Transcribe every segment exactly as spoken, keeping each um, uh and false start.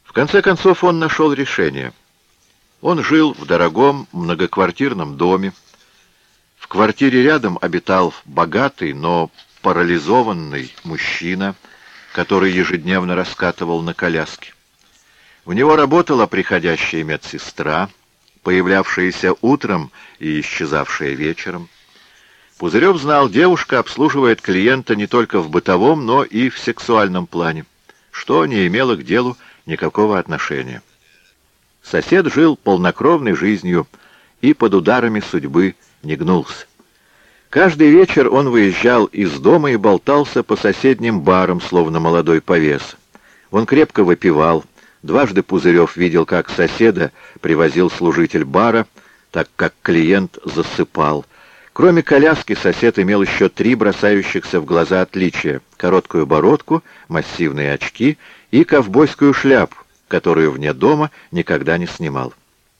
В конце концов он нашел решение. Он жил в дорогом многоквартирном доме. В квартире рядом обитал богатый, но парализованный мужчина, который ежедневно раскатывал на коляске. У него работала приходящая медсестра, появлявшаяся утром и исчезавшая вечером. Пузырев знал, девушка обслуживает клиента не только в бытовом, но и в сексуальном плане, что не имело к делу никакого отношения. Сосед жил полнокровной жизнью и под ударами судьбы не гнулся. Каждый вечер он выезжал из дома и болтался по соседним барам, словно молодой повес. Он крепко выпивал. Дважды Пузырев видел, как соседа привозил служитель бара, так как клиент засыпал. Кроме коляски, сосед имел еще три бросающихся в глаза отличия: короткую бородку, массивные очки и ковбойскую шляпу, которую вне дома никогда не снимал.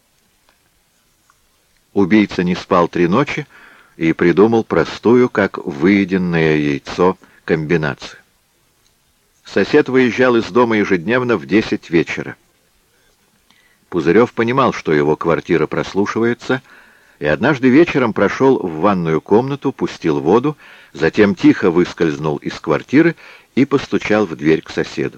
Убийца не спал три ночи и придумал простую, как выеденное яйцо, комбинацию. Сосед выезжал из дома ежедневно в десять вечера. Пузырев понимал, что его квартира прослушивается, и однажды вечером прошел в ванную комнату, пустил воду, затем тихо выскользнул из квартиры и постучал в дверь к соседу.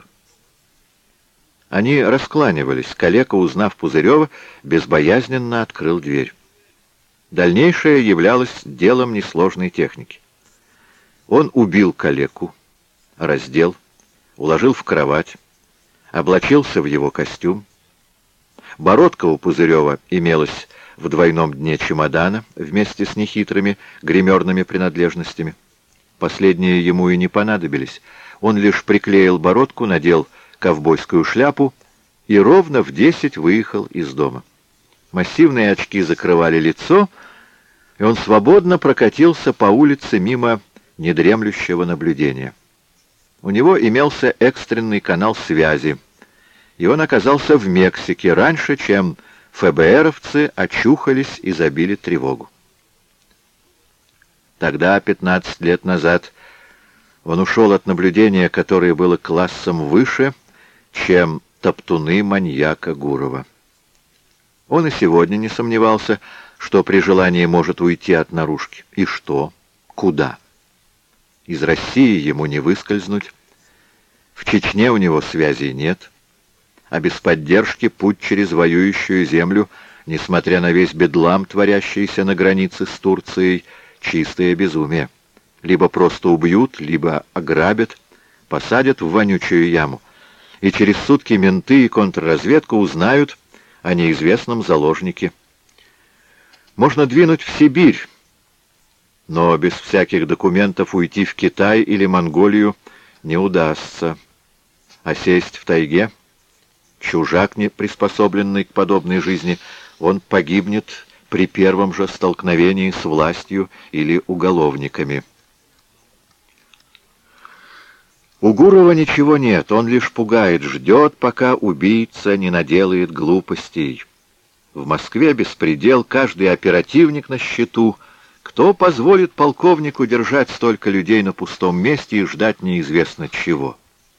Они раскланивались. Калека, узнав Пузырева, безбоязненно открыл дверь. Дальнейшее являлось делом несложной техники. Он убил калеку, раздел, уложил в кровать, облачился в его костюм. Бородка у Пузырева имелась в двойном дне чемодана вместе с нехитрыми гримерными принадлежностями. Последние ему и не понадобились. Он лишь приклеил бородку, надел ковбойскую шляпу и ровно в десять выехал из дома. Массивные очки закрывали лицо, и он свободно прокатился по улице мимо недремлющего наблюдения. У него имелся экстренный канал связи, и он оказался в Мексике раньше, чем ФБРовцы очухались и забили тревогу. Тогда, пятнадцать лет назад, он ушел от наблюдения, которое было классом выше, чем топтуны маньяка Гурова. Он и сегодня не сомневался, что при желании может уйти от наружки. И что? Куда? Из России ему не выскользнуть. В Чечне у него связей нет. А без поддержки путь через воюющую землю, несмотря на весь бедлам, творящийся на границе с Турцией, чистое безумие. Либо просто убьют, либо ограбят, посадят в вонючую яму, и через сутки менты и контрразведка узнают о неизвестном заложнике. Можно двинуть в Сибирь, но без всяких документов уйти в Китай или Монголию не удастся. А сесть в тайге? Чужак, не приспособленный к подобной жизни, он погибнет при первом же столкновении с властью или уголовниками. У Гурова ничего нет, он лишь пугает, ждет, пока убийца не наделает глупостей. В Москве беспредел, каждый оперативник на счету. Кто позволит полковнику держать столько людей на пустом месте и ждать неизвестно чего?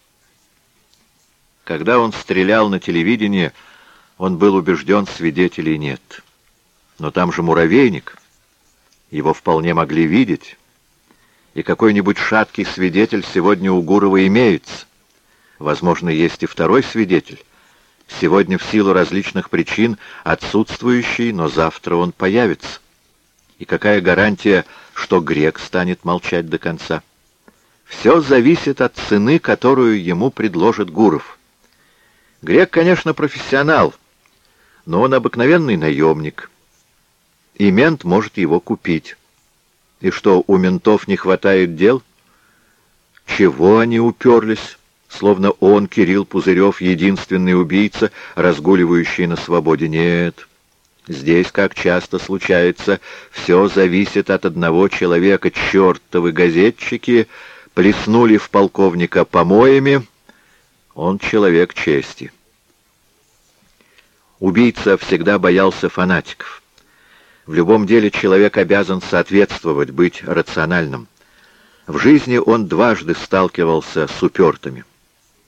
Когда он стрелял на телевидении, он был убежден, свидетелей нет. Но там же муравейник, его вполне могли видеть. И какой-нибудь шаткий свидетель сегодня у Гурова имеется. Возможно, есть и второй свидетель. Сегодня в силу различных причин отсутствующий, но завтра он появится. И какая гарантия, что Грек станет молчать до конца? Все зависит от цены, которую ему предложит Гуров. Грек, конечно, профессионал, но он обыкновенный наемник. И мент может его купить. И что, у ментов не хватает дел? Чего они уперлись? Словно он, Кирилл Пузырев, единственный убийца, разгуливающий на свободе. Нет. Здесь, как часто случается, все зависит от одного человека. Чертовы газетчики плеснули в полковника помоями. Он человек чести. Убийца всегда боялся фанатиков. В любом деле человек обязан соответствовать, быть рациональным. В жизни он дважды сталкивался с упертыми.